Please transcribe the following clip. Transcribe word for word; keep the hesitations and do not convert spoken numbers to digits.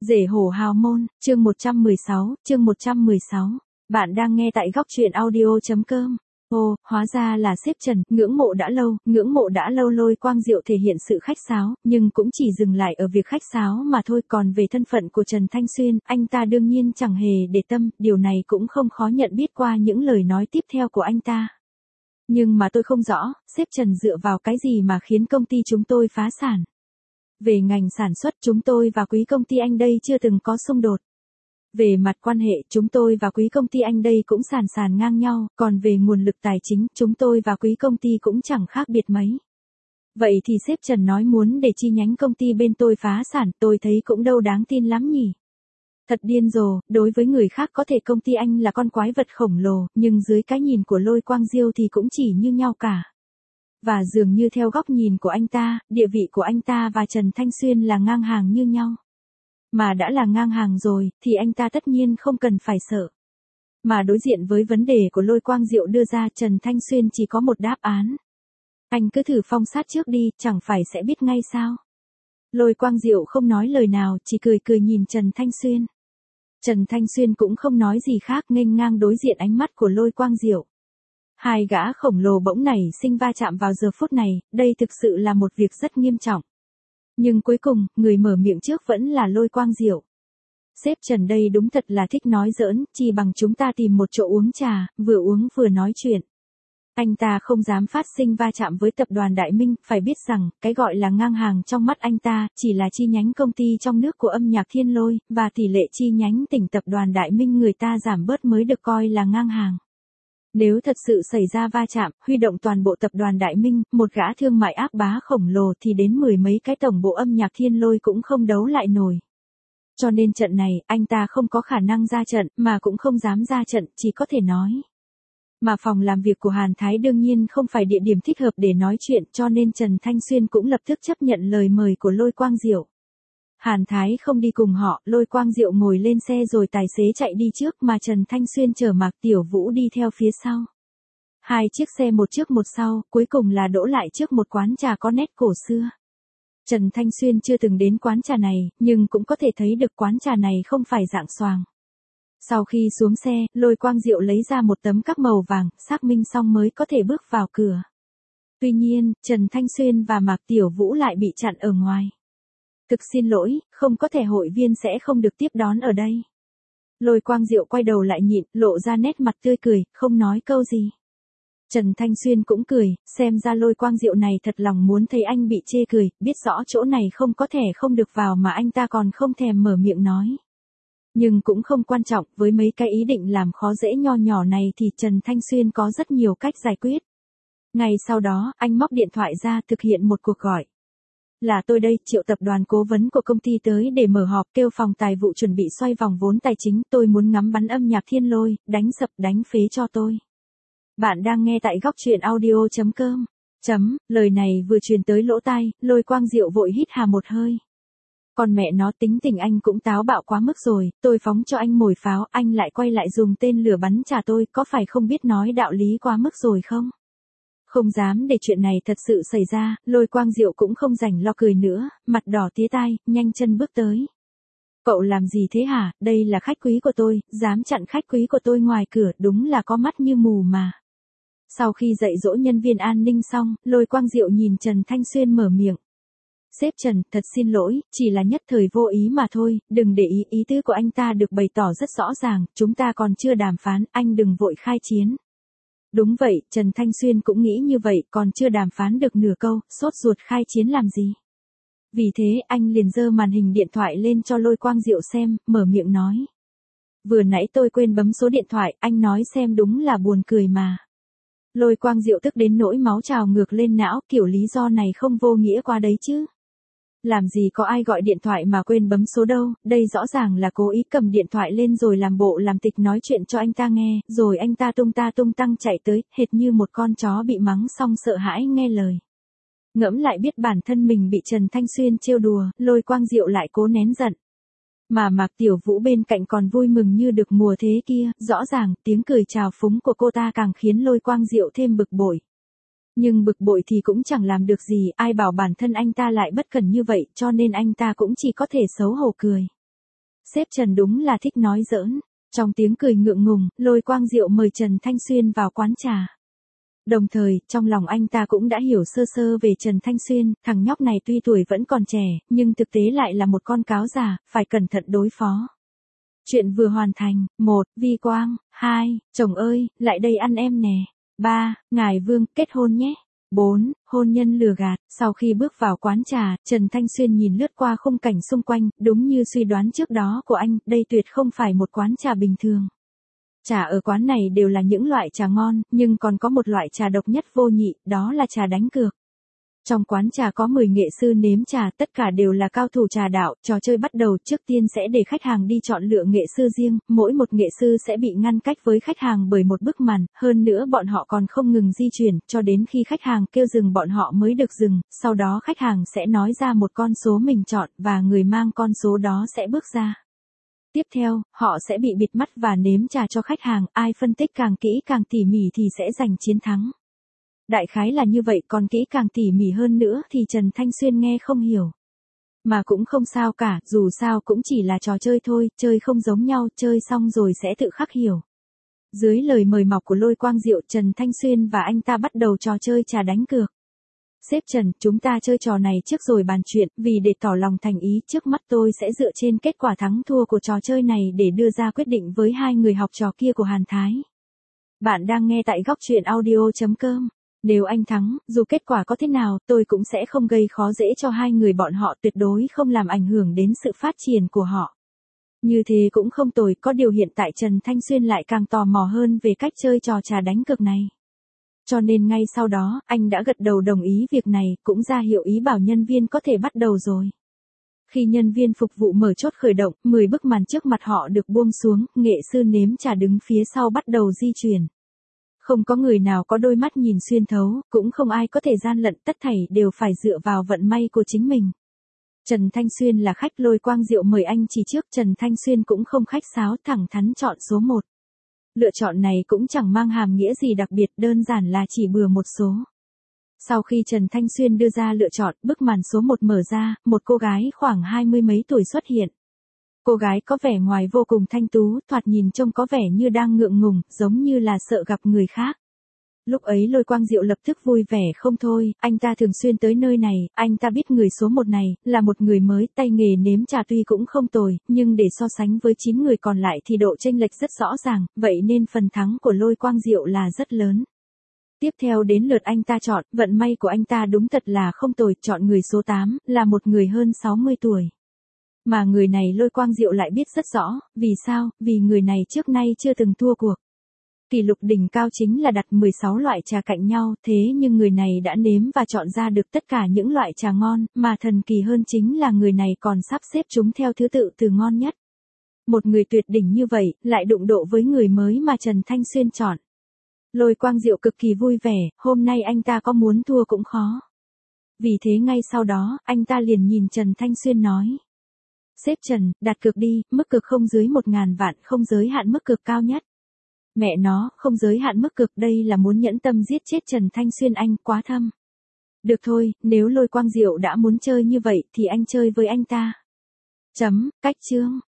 Rể hổ hào môn, chương một trăm mười sáu, chương một trăm mười sáu. Bạn đang nghe tại góc truyện audio.com. Ồ, hóa ra là sếp Trần, ngưỡng mộ đã lâu, ngưỡng mộ đã lâu. Lôi Quang Diệu thể hiện sự khách sáo, nhưng cũng chỉ dừng lại ở việc khách sáo mà thôi. Còn về thân phận của Trần Thanh Xuyên, anh ta đương nhiên chẳng hề để tâm, điều này cũng không khó nhận biết qua những lời nói tiếp theo của anh ta. Nhưng mà tôi không rõ, sếp Trần dựa vào cái gì mà khiến công ty chúng tôi phá sản. Về ngành sản xuất chúng tôi và quý công ty anh đây chưa từng có xung đột. Về mặt quan hệ chúng tôi và quý công ty anh đây cũng sàn sàn ngang nhau, còn về nguồn lực tài chính chúng tôi và quý công ty cũng chẳng khác biệt mấy. Vậy thì sếp Trần nói muốn để chi nhánh công ty bên tôi phá sản, tôi thấy cũng đâu đáng tin lắm nhỉ. Thật điên rồ, đối với người khác có thể công ty anh là con quái vật khổng lồ, nhưng dưới cái nhìn của Lôi Quang Diệu thì cũng chỉ như nhau cả. Và dường như theo góc nhìn của anh ta, địa vị của anh ta và Trần Thanh Xuyên là ngang hàng như nhau. Mà đã là ngang hàng rồi, thì anh ta tất nhiên không cần phải sợ. Mà đối diện với vấn đề của Lôi Quang Diệu đưa ra, Trần Thanh Xuyên chỉ có một đáp án. Anh cứ thử phong sát trước đi, chẳng phải sẽ biết ngay sao. Lôi Quang Diệu không nói lời nào, chỉ cười cười nhìn Trần Thanh Xuyên. Trần Thanh Xuyên cũng không nói gì khác, nghênh ngang đối diện ánh mắt của Lôi Quang Diệu. Hai gã khổng lồ bỗng nảy sinh va chạm vào giờ phút này, đây thực sự là một việc rất nghiêm trọng. Nhưng cuối cùng, người mở miệng trước vẫn là Lôi Quang Diệu. Sếp Trần đây đúng thật là thích nói giỡn, chỉ bằng chúng ta tìm một chỗ uống trà, vừa uống vừa nói chuyện. Anh ta không dám phát sinh va chạm với tập đoàn Đại Minh, phải biết rằng, cái gọi là ngang hàng trong mắt anh ta, chỉ là chi nhánh công ty trong nước của âm nhạc Thiên Lôi, và tỷ lệ chi nhánh tỉnh tập đoàn Đại Minh người ta giảm bớt mới được coi là ngang hàng. Nếu thật sự xảy ra va chạm, huy động toàn bộ tập đoàn Đại Minh, một gã thương mại ác bá khổng lồ thì đến mười mấy cái tổng bộ âm nhạc Thiên Lôi cũng không đấu lại nổi. Cho nên trận này, anh ta không có khả năng ra trận, mà cũng không dám ra trận, chỉ có thể nói. Mà phòng làm việc của Hàn Thái đương nhiên không phải địa điểm thích hợp để nói chuyện, cho nên Trần Thanh Xuyên cũng lập tức chấp nhận lời mời của Lôi Quang Diệu. Hàn Thái không đi cùng họ, Lôi Quang Diệu ngồi lên xe rồi tài xế chạy đi trước mà Trần Thanh Xuyên chở Mạc Tiểu Vũ đi theo phía sau. Hai chiếc xe một trước một sau, cuối cùng là đỗ lại trước một quán trà có nét cổ xưa. Trần Thanh Xuyên chưa từng đến quán trà này, nhưng cũng có thể thấy được quán trà này không phải dạng xoàng. Sau khi xuống xe, Lôi Quang Diệu lấy ra một tấm cáp màu vàng, xác minh xong mới có thể bước vào cửa. Tuy nhiên, Trần Thanh Xuyên và Mạc Tiểu Vũ lại bị chặn ở ngoài. Thực xin lỗi, không có thẻ hội viên sẽ không được tiếp đón ở đây. Lôi Quang Diệu quay đầu lại nhịn, lộ ra nét mặt tươi cười, không nói câu gì. Trần Thanh Xuyên cũng cười, xem ra Lôi Quang Diệu này thật lòng muốn thấy anh bị chê cười, biết rõ chỗ này không có thẻ không được vào mà anh ta còn không thèm mở miệng nói. Nhưng cũng không quan trọng, với mấy cái ý định làm khó dễ nho nhỏ này thì Trần Thanh Xuyên có rất nhiều cách giải quyết. Ngay sau đó, anh móc điện thoại ra thực hiện một cuộc gọi. Là tôi đây, Triệu tập đoàn cố vấn của công ty tới để mở họp, kêu phòng tài vụ chuẩn bị xoay vòng vốn tài chính, tôi muốn ngắm bắn âm nhạc Thiên Lôi, đánh sập đánh phế cho tôi. Bạn đang nghe tại góc truyện audio.com. Chấm, lời này vừa truyền tới lỗ tai, Lôi Quang Diệu vội hít hà một hơi. Còn mẹ nó tính tình anh cũng táo bạo quá mức rồi, tôi phóng cho anh mồi pháo, anh lại quay lại dùng tên lửa bắn trả tôi, có phải không biết nói đạo lý quá mức rồi không? Không dám để chuyện này thật sự xảy ra, Lôi Quang Diệu cũng không rảnh lo cười nữa, mặt đỏ tía tai, nhanh chân bước tới. Cậu làm gì thế hả, đây là khách quý của tôi, dám chặn khách quý của tôi ngoài cửa, đúng là có mắt như mù mà. Sau khi dạy dỗ nhân viên an ninh xong, Lôi Quang Diệu nhìn Trần Thanh Xuyên mở miệng. Sếp Trần, thật xin lỗi, chỉ là nhất thời vô ý mà thôi, đừng để ý, ý tứ của anh ta được bày tỏ rất rõ ràng, chúng ta còn chưa đàm phán, anh đừng vội khai chiến. Đúng vậy, Trần Thanh Xuyên cũng nghĩ như vậy, còn chưa đàm phán được nửa câu, sốt ruột khai chiến làm gì. Vì thế, anh liền giơ màn hình điện thoại lên cho Lôi Quang Diệu xem, mở miệng nói. Vừa nãy tôi quên bấm số điện thoại, anh nói xem đúng là buồn cười mà. Lôi Quang Diệu tức đến nỗi máu trào ngược lên não, kiểu lý do này không vô nghĩa quá đấy chứ. Làm gì có ai gọi điện thoại mà quên bấm số đâu, đây rõ ràng là cố ý cầm điện thoại lên rồi làm bộ làm tịch nói chuyện cho anh ta nghe, rồi anh ta tung ta tung tăng chạy tới, hệt như một con chó bị mắng xong sợ hãi nghe lời. Ngẫm lại biết bản thân mình bị Trần Thanh Xuyên trêu đùa, Lôi Quang Diệu lại cố nén giận. Mà Mạc Tiểu Vũ bên cạnh còn vui mừng như được mùa thế kia, rõ ràng tiếng cười chào phúng của cô ta càng khiến Lôi Quang Diệu thêm bực bội. Nhưng bực bội thì cũng chẳng làm được gì, ai bảo bản thân anh ta lại bất cẩn như vậy, cho nên anh ta cũng chỉ có thể xấu hổ cười. Sếp Trần đúng là thích nói giỡn. Trong tiếng cười ngượng ngùng, Lôi Quang Diệu mời Trần Thanh Xuyên vào quán trà. Đồng thời, trong lòng anh ta cũng đã hiểu sơ sơ về Trần Thanh Xuyên, thằng nhóc này tuy tuổi vẫn còn trẻ, nhưng thực tế lại là một con cáo già, phải cẩn thận đối phó. Chuyện vừa hoàn thành. Một. Vi Quang. Hai. Chồng ơi, lại đây ăn em nè. Ba. Ngài Vương, kết hôn nhé. Bốn. Hôn nhân lừa gạt. Sau khi bước vào quán trà, Trần Thanh Xuyên nhìn lướt qua khung cảnh xung quanh, đúng như suy đoán trước đó của anh, đây tuyệt không phải một quán trà bình thường. Trà ở quán này đều là những loại trà ngon, nhưng còn có một loại trà độc nhất vô nhị, đó là trà đánh cược. Trong quán trà có mười nghệ sư nếm trà, tất cả đều là cao thủ trà đạo, trò chơi bắt đầu trước tiên sẽ để khách hàng đi chọn lựa nghệ sư riêng, mỗi một nghệ sư sẽ bị ngăn cách với khách hàng bởi một bức màn, hơn nữa bọn họ còn không ngừng di chuyển, cho đến khi khách hàng kêu dừng bọn họ mới được dừng, sau đó khách hàng sẽ nói ra một con số mình chọn, và người mang con số đó sẽ bước ra. Tiếp theo, họ sẽ bị bịt mắt và nếm trà cho khách hàng, ai phân tích càng kỹ càng tỉ mỉ thì sẽ giành chiến thắng. Đại khái là như vậy, còn kỹ càng tỉ mỉ hơn nữa thì Trần Thanh Xuyên nghe không hiểu. Mà cũng không sao cả, dù sao cũng chỉ là trò chơi thôi, chơi không giống nhau, chơi xong rồi sẽ tự khắc hiểu. Dưới lời mời mọc của Lôi Quang Diệu, Trần Thanh Xuyên và anh ta bắt đầu trò chơi trà đánh cược. Sếp Trần, chúng ta chơi trò này trước rồi bàn chuyện, vì để tỏ lòng thành ý, trước mắt tôi sẽ dựa trên kết quả thắng thua của trò chơi này để đưa ra quyết định với hai người học trò kia của Hàn Thái. Bạn đang nghe tại góc truyện audio chấm com. Nếu anh thắng, dù kết quả có thế nào, tôi cũng sẽ không gây khó dễ cho hai người bọn họ, tuyệt đối không làm ảnh hưởng đến sự phát triển của họ. Như thế cũng không tồi, có điều hiện tại Trần Thanh Xuyên lại càng tò mò hơn về cách chơi trò trà đánh cược này. Cho nên ngay sau đó, anh đã gật đầu đồng ý việc này, cũng ra hiệu ý bảo nhân viên có thể bắt đầu rồi. Khi nhân viên phục vụ mở chốt khởi động, mười bức màn trước mặt họ được buông xuống, nghệ sư nếm trà đứng phía sau bắt đầu di chuyển. Không có người nào có đôi mắt nhìn xuyên thấu, cũng không ai có thể gian lận, tất thảy đều phải dựa vào vận may của chính mình. Trần Thanh Xuyên là khách, Lôi Quang Diệu mời anh chỉ trước, Trần Thanh Xuyên cũng không khách sáo, thẳng thắn chọn số một. Lựa chọn này cũng chẳng mang hàm nghĩa gì đặc biệt, đơn giản là chỉ bừa một số. Sau khi Trần Thanh Xuyên đưa ra lựa chọn, bức màn số một mở ra, một cô gái khoảng hai mươi mấy tuổi xuất hiện. Cô gái có vẻ ngoài vô cùng thanh tú, thoạt nhìn trông có vẻ như đang ngượng ngùng, giống như là sợ gặp người khác. Lúc ấy Lôi Quang Diệu lập tức vui vẻ không thôi, anh ta thường xuyên tới nơi này, anh ta biết người số một này, là một người mới, tay nghề nếm trà tuy cũng không tồi, nhưng để so sánh với chín người còn lại thì độ chênh lệch rất rõ ràng, vậy nên phần thắng của Lôi Quang Diệu là rất lớn. Tiếp theo đến lượt anh ta chọn, vận may của anh ta đúng thật là không tồi, chọn người số tám, là một người hơn sáu mươi tuổi. Mà người này Lôi Quang Diệu lại biết rất rõ, vì sao, vì người này trước nay chưa từng thua cuộc. Kỷ lục đỉnh cao chính là đặt mười sáu loại trà cạnh nhau, thế nhưng người này đã nếm và chọn ra được tất cả những loại trà ngon, mà thần kỳ hơn chính là người này còn sắp xếp chúng theo thứ tự từ ngon nhất. Một người tuyệt đỉnh như vậy, lại đụng độ với người mới mà Trần Thanh Xuyên chọn. Lôi Quang Diệu cực kỳ vui vẻ, hôm nay anh ta có muốn thua cũng khó. Vì thế ngay sau đó, anh ta liền nhìn Trần Thanh Xuyên nói. Sếp Trần, đặt cược đi, mức cược không dưới một ngàn vạn, không giới hạn mức cược cao nhất. Mẹ nó, không giới hạn mức cược, đây là muốn nhẫn tâm giết chết Trần Thanh Xuyên, anh quá thâm. Được thôi, nếu Lôi Quang Diệu đã muốn chơi như vậy thì anh chơi với anh ta. Chấm, cách chương.